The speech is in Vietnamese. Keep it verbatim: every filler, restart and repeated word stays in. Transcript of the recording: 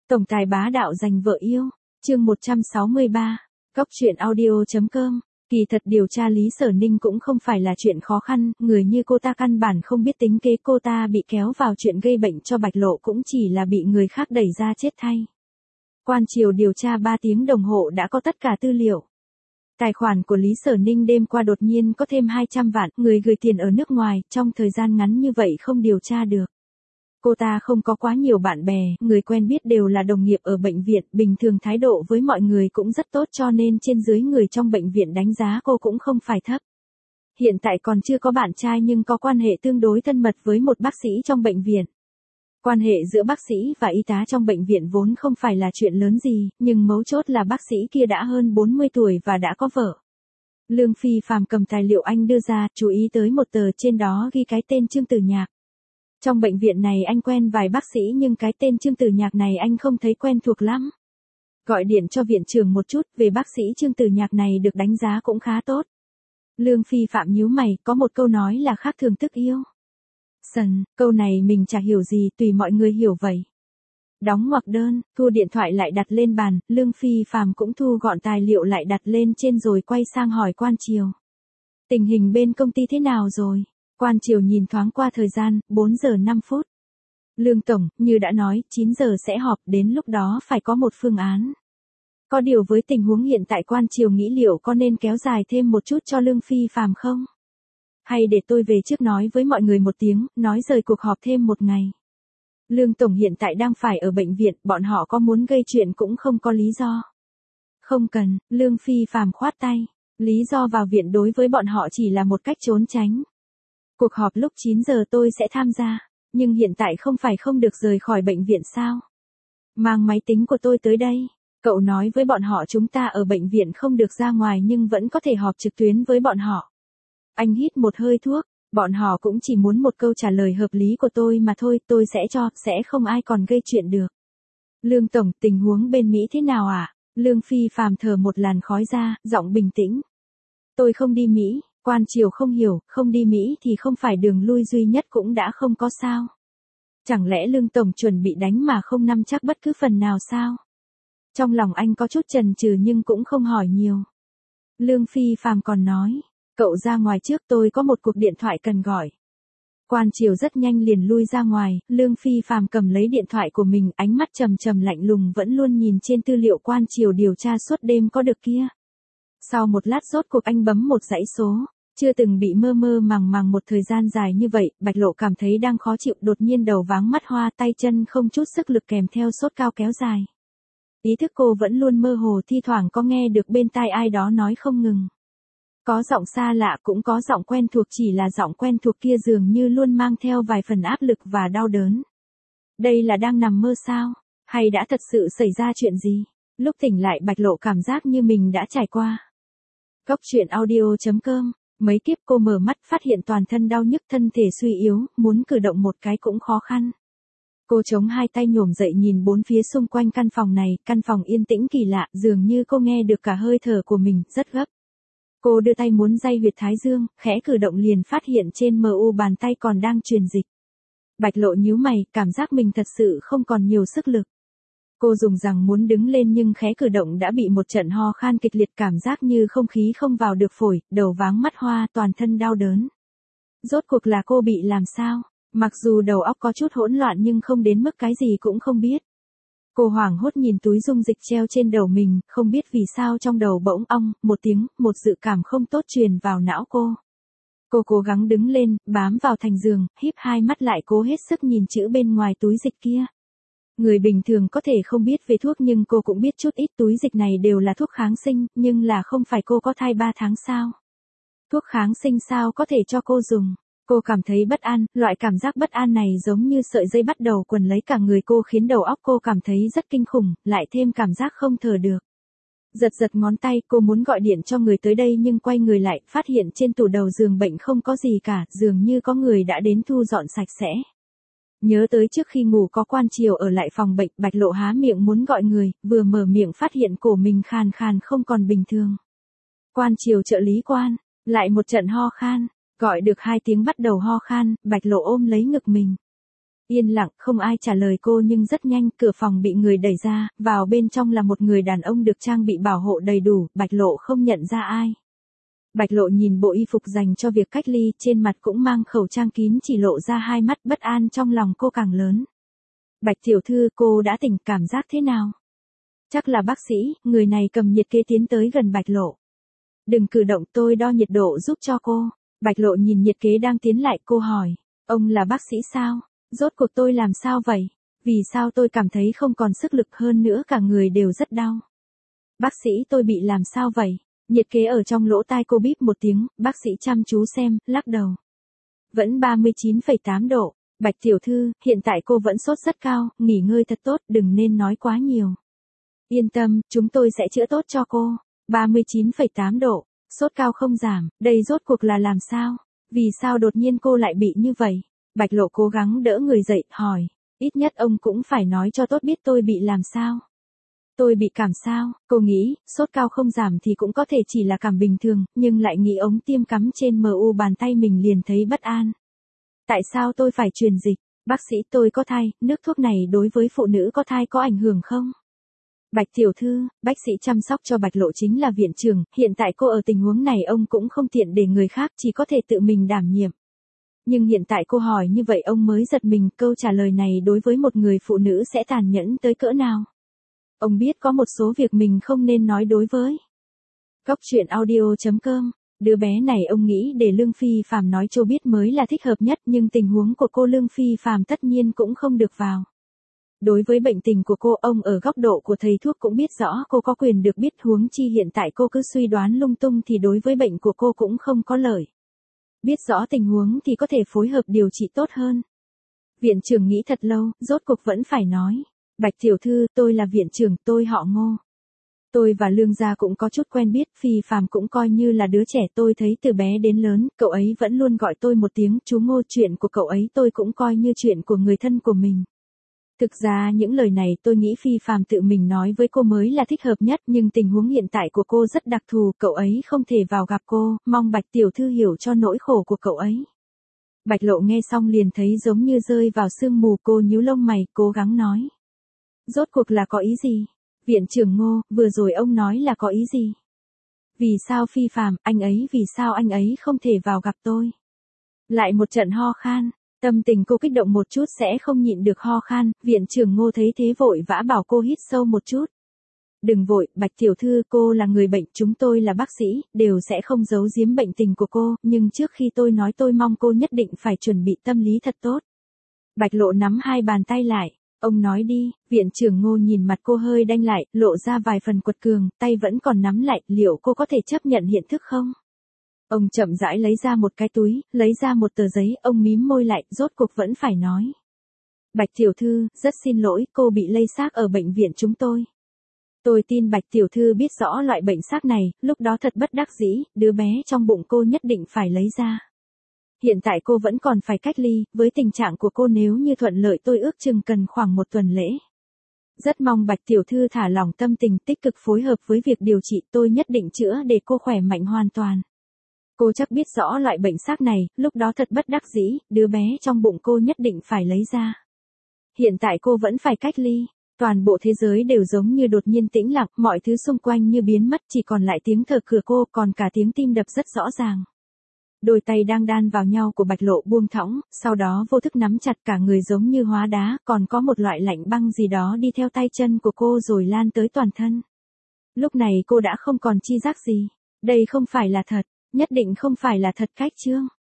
Tổng tài bá đạo giành vợ yêu, chương một trăm sáu mươi ba, Cóc truyện audio chấm com. Kỳ thật điều tra Lý Sở Ninh cũng không phải là chuyện khó khăn, người như cô ta căn bản không biết tính kế, cô ta bị kéo vào chuyện gây bệnh cho Bạch Lộ cũng chỉ là bị người khác đẩy ra chết thay. Quan triều điều tra ba tiếng đồng hồ đã có tất cả tư liệu. Tài khoản của Lý Sở Ninh đêm qua đột nhiên có thêm hai trăm vạn, người gửi tiền ở nước ngoài, trong thời gian ngắn như vậy không điều tra được. Cô ta không có quá nhiều bạn bè, người quen biết đều là đồng nghiệp ở bệnh viện, bình thường thái độ với mọi người cũng rất tốt cho nên trên dưới người trong bệnh viện đánh giá cô cũng không phải thấp. Hiện tại còn chưa có bạn trai nhưng có quan hệ tương đối thân mật với một bác sĩ trong bệnh viện. Quan hệ giữa bác sĩ và y tá trong bệnh viện vốn không phải là chuyện lớn gì, nhưng mấu chốt là bác sĩ kia đã hơn bốn mươi tuổi và đã có vợ. Lương Phi Phàm cầm tài liệu anh đưa ra, chú ý tới một tờ trên đó ghi cái tên Trương Tử Nhạc. Trong bệnh viện này anh quen vài bác sĩ nhưng cái tên Trương Tử Nhạc này anh không thấy quen thuộc lắm. Gọi điện cho viện trưởng một chút, về bác sĩ Trương Tử Nhạc này được đánh giá cũng khá tốt. Lương Phi Phạm nhíu mày, có một câu nói là khác thường tức yêu. Sần, câu này mình chả hiểu gì, tùy mọi người hiểu vậy. Đóng ngoặc đơn, thu điện thoại lại đặt lên bàn, Lương Phi Phạm cũng thu gọn tài liệu lại đặt lên trên rồi quay sang hỏi Quan Triều. Tình hình bên công ty thế nào rồi? Quan Triều nhìn thoáng qua thời gian, bốn giờ năm phút. Lương Tổng, như đã nói, chín giờ sẽ họp, đến lúc đó phải có một phương án. Có điều với tình huống hiện tại Quan Triều nghĩ liệu có nên kéo dài thêm một chút cho Lương Phi Phạm không? Hay để tôi về trước nói với mọi người một tiếng, nói rời cuộc họp thêm một ngày. Lương Tổng hiện tại đang phải ở bệnh viện, bọn họ có muốn gây chuyện cũng không có lý do. Không cần, Lương Phi Phạm khoát tay. Lý do vào viện đối với bọn họ chỉ là một cách trốn tránh. Cuộc họp lúc chín giờ tôi sẽ tham gia, nhưng hiện tại không phải không được rời khỏi bệnh viện sao? Mang máy tính của tôi tới đây. Cậu nói với bọn họ chúng ta ở bệnh viện không được ra ngoài nhưng vẫn có thể họp trực tuyến với bọn họ. Anh hít một hơi thuốc, bọn họ cũng chỉ muốn một câu trả lời hợp lý của tôi mà thôi, tôi sẽ cho, sẽ không ai còn gây chuyện được. Lương Tổng, tình huống bên Mỹ thế nào ạ? À? Lương Phi Phàm thở một làn khói ra, giọng bình tĩnh. Tôi không đi Mỹ. Quan Triều không hiểu, không đi Mỹ thì không phải đường lui duy nhất cũng đã không có sao. Chẳng lẽ Lương Tổng chuẩn bị đánh mà không nắm chắc bất cứ phần nào sao? Trong lòng anh có chút chần chừ nhưng cũng không hỏi nhiều. Lương Phi Phàm còn nói, cậu ra ngoài trước, tôi có một cuộc điện thoại cần gọi. Quan Triều rất nhanh liền lui ra ngoài, Lương Phi Phàm cầm lấy điện thoại của mình, ánh mắt trầm trầm lạnh lùng vẫn luôn nhìn trên tư liệu Quan Triều điều tra suốt đêm có được kia. Sau một lát rốt cuộc anh bấm một dãy số, chưa từng bị mơ mơ màng màng một thời gian dài như vậy, Bạch Lộ cảm thấy đang khó chịu, đột nhiên đầu váng mắt hoa, tay chân không chút sức lực kèm theo sốt cao kéo dài. Ý thức cô vẫn luôn mơ hồ, thi thoảng có nghe được bên tai ai đó nói không ngừng. Có giọng xa lạ cũng có giọng quen thuộc, chỉ là giọng quen thuộc kia dường như luôn mang theo vài phần áp lực và đau đớn. Đây là đang nằm mơ sao? Hay đã thật sự xảy ra chuyện gì? Lúc tỉnh lại Bạch Lộ cảm giác như mình đã trải qua. Cóc truyện audio chấm com. Mấy kiếp cô mở mắt phát hiện toàn thân đau nhức, thân thể suy yếu, muốn cử động một cái cũng khó khăn. Cô chống hai tay nhổm dậy nhìn bốn phía xung quanh căn phòng này, căn phòng yên tĩnh kỳ lạ, dường như cô nghe được cả hơi thở của mình, rất gấp. Cô đưa tay muốn day huyệt thái dương, khẽ cử động liền phát hiện trên mờ u bàn tay còn đang truyền dịch. Bạch Lộ nhíu mày, cảm giác mình thật sự không còn nhiều sức lực. Cô dùng rằng muốn đứng lên nhưng khẽ cử động đã bị một trận ho khan kịch liệt, cảm giác như không khí không vào được phổi, đầu váng mắt hoa, toàn thân đau đớn. Rốt cuộc là cô bị làm sao? Mặc dù đầu óc có chút hỗn loạn nhưng không đến mức cái gì cũng không biết. Cô hoảng hốt nhìn túi dung dịch treo trên đầu mình, không biết vì sao trong đầu bỗng ong, một tiếng, một dự cảm không tốt truyền vào não cô. Cô cố gắng đứng lên, bám vào thành giường, híp hai mắt lại cố hết sức nhìn chữ bên ngoài túi dịch kia. Người bình thường có thể không biết về thuốc nhưng cô cũng biết chút ít, túi dịch này đều là thuốc kháng sinh, nhưng là không phải cô có thai ba tháng sao? Thuốc kháng sinh sao có thể cho cô dùng? Cô cảm thấy bất an, loại cảm giác bất an này giống như sợi dây bắt đầu quấn lấy cả người cô khiến đầu óc cô cảm thấy rất kinh khủng, lại thêm cảm giác không thở được. Giật giật ngón tay, cô muốn gọi điện cho người tới đây nhưng quay người lại, phát hiện trên tủ đầu giường bệnh không có gì cả, dường như có người đã đến thu dọn sạch sẽ. Nhớ tới trước khi ngủ có Quan Triều ở lại phòng bệnh, Bạch Lộ há miệng muốn gọi người, vừa mở miệng phát hiện cổ mình khàn khàn không còn bình thường. Quan Triều trợ lý Quan, lại một trận ho khan, gọi được hai tiếng bắt đầu ho khan, Bạch Lộ ôm lấy ngực mình. Yên lặng, không ai trả lời cô nhưng rất nhanh, cửa phòng bị người đẩy ra, vào bên trong là một người đàn ông được trang bị bảo hộ đầy đủ, Bạch Lộ không nhận ra ai. Bạch Lộ nhìn bộ y phục dành cho việc cách ly, trên mặt cũng mang khẩu trang kín chỉ lộ ra hai mắt, bất an trong lòng cô càng lớn. Bạch tiểu thư, cô đã tỉnh, cảm giác thế nào? Chắc là bác sĩ, người này cầm nhiệt kế tiến tới gần Bạch Lộ. Đừng cử động, tôi đo nhiệt độ giúp cho cô. Bạch Lộ nhìn nhiệt kế đang tiến lại, cô hỏi, ông là bác sĩ sao? Rốt cuộc tôi làm sao vậy? Vì sao tôi cảm thấy không còn sức lực, hơn nữa cả người đều rất đau? Bác sĩ, tôi bị làm sao vậy? Nhiệt kế ở trong lỗ tai cô bíp một tiếng, bác sĩ chăm chú xem, lắc đầu. Vẫn ba mươi chín phẩy tám độ. Bạch tiểu thư, hiện tại cô vẫn sốt rất cao, nghỉ ngơi thật tốt, đừng nên nói quá nhiều. Yên tâm, chúng tôi sẽ chữa tốt cho cô. ba mươi chín phẩy tám độ, sốt cao không giảm, đây rốt cuộc là làm sao? Vì sao đột nhiên cô lại bị như vậy? Bạch Lộ cố gắng đỡ người dậy, hỏi, ít nhất ông cũng phải nói cho tốt biết tôi bị làm sao. Tôi bị cảm sao? Cô nghĩ, sốt cao không giảm thì cũng có thể chỉ là cảm bình thường, nhưng lại nghĩ ống tiêm cắm trên mu bàn tay mình liền thấy bất an. Tại sao tôi phải truyền dịch? Bác sĩ, tôi có thai, nước thuốc này đối với phụ nữ có thai có ảnh hưởng không? Bạch tiểu thư, bác sĩ chăm sóc cho Bạch Lộ chính là viện trưởng, hiện tại cô ở tình huống này ông cũng không tiện để người khác, chỉ có thể tự mình đảm nhiệm. Nhưng hiện tại cô hỏi như vậy ông mới giật mình, câu trả lời này đối với một người phụ nữ sẽ tàn nhẫn tới cỡ nào. Ông biết có một số việc mình không nên nói đối với. Cóc truyện audio chấm com. Đứa bé này ông nghĩ để Lương Phi Phạm nói cho biết mới là thích hợp nhất, nhưng tình huống của cô Lương Phi Phạm tất nhiên cũng không được vào. Đối với bệnh tình của cô, ông ở góc độ của thầy thuốc cũng biết rõ cô có quyền được biết, huống chi hiện tại cô cứ suy đoán lung tung thì đối với bệnh của cô cũng không có lợi. Biết rõ tình huống thì có thể phối hợp điều trị tốt hơn. Viện trưởng nghĩ thật lâu, rốt cuộc vẫn phải nói. Bạch tiểu thư, tôi là viện trưởng, tôi họ Ngô. Tôi và Lương gia cũng có chút quen biết, Phi Phạm cũng coi như là đứa trẻ, tôi thấy từ bé đến lớn, cậu ấy vẫn luôn gọi tôi một tiếng chú Ngô, chuyện của cậu ấy tôi cũng coi như chuyện của người thân của mình. Thực ra những lời này tôi nghĩ Phi Phạm tự mình nói với cô mới là thích hợp nhất, nhưng tình huống hiện tại của cô rất đặc thù, cậu ấy không thể vào gặp cô, mong Bạch tiểu thư hiểu cho nỗi khổ của cậu ấy. Bạch Lộ nghe xong liền thấy giống như rơi vào sương mù, cô nhíu lông mày, cố gắng nói. Rốt cuộc là có ý gì? Viện trưởng Ngô, vừa rồi ông nói là có ý gì? Vì sao Phi Phạm, anh ấy vì sao anh ấy không thể vào gặp tôi? Lại một trận ho khan, tâm tình cô kích động một chút sẽ không nhịn được ho khan, viện trưởng Ngô thấy thế vội vã bảo cô hít sâu một chút. Đừng vội, Bạch tiểu thư, cô là người bệnh, chúng tôi là bác sĩ, đều sẽ không giấu giếm bệnh tình của cô, nhưng trước khi tôi nói tôi mong cô nhất định phải chuẩn bị tâm lý thật tốt. Bạch Lộ nắm hai bàn tay lại. Ông nói đi, viện trưởng Ngô nhìn mặt cô hơi đanh lại, lộ ra vài phần quật cường, tay vẫn còn nắm lại, liệu cô có thể chấp nhận hiện thức không? Ông chậm rãi lấy ra một cái túi, lấy ra một tờ giấy, ông mím môi lại, rốt cuộc vẫn phải nói. Bạch tiểu thư, rất xin lỗi, cô bị lây xác ở bệnh viện chúng tôi. Tôi tin Bạch tiểu thư biết rõ loại bệnh xác này, lúc đó thật bất đắc dĩ, đứa bé trong bụng cô nhất định phải lấy ra. Hiện tại cô vẫn còn phải cách ly, với tình trạng của cô nếu như thuận lợi tôi ước chừng cần khoảng một tuần lễ. Rất mong Bạch tiểu thư thả lỏng tâm tình, tích cực phối hợp với việc điều trị, tôi nhất định chữa để cô khỏe mạnh hoàn toàn. Cô chắc biết rõ loại bệnh xác này, lúc đó thật bất đắc dĩ, đứa bé trong bụng cô nhất định phải lấy ra. Hiện tại cô vẫn phải cách ly, toàn bộ thế giới đều giống như đột nhiên tĩnh lặng, mọi thứ xung quanh như biến mất, chỉ còn lại tiếng thở cửa cô, còn cả tiếng tim đập rất rõ ràng. Đôi tay đang đan vào nhau của Bạch Lộ buông thõng, sau đó vô thức nắm chặt, cả người giống như hóa đá, còn có một loại lạnh băng gì đó đi theo tay chân của cô rồi lan tới toàn thân. Lúc này cô đã không còn chi giác gì. Đây không phải là thật, nhất định không phải là thật cách chương.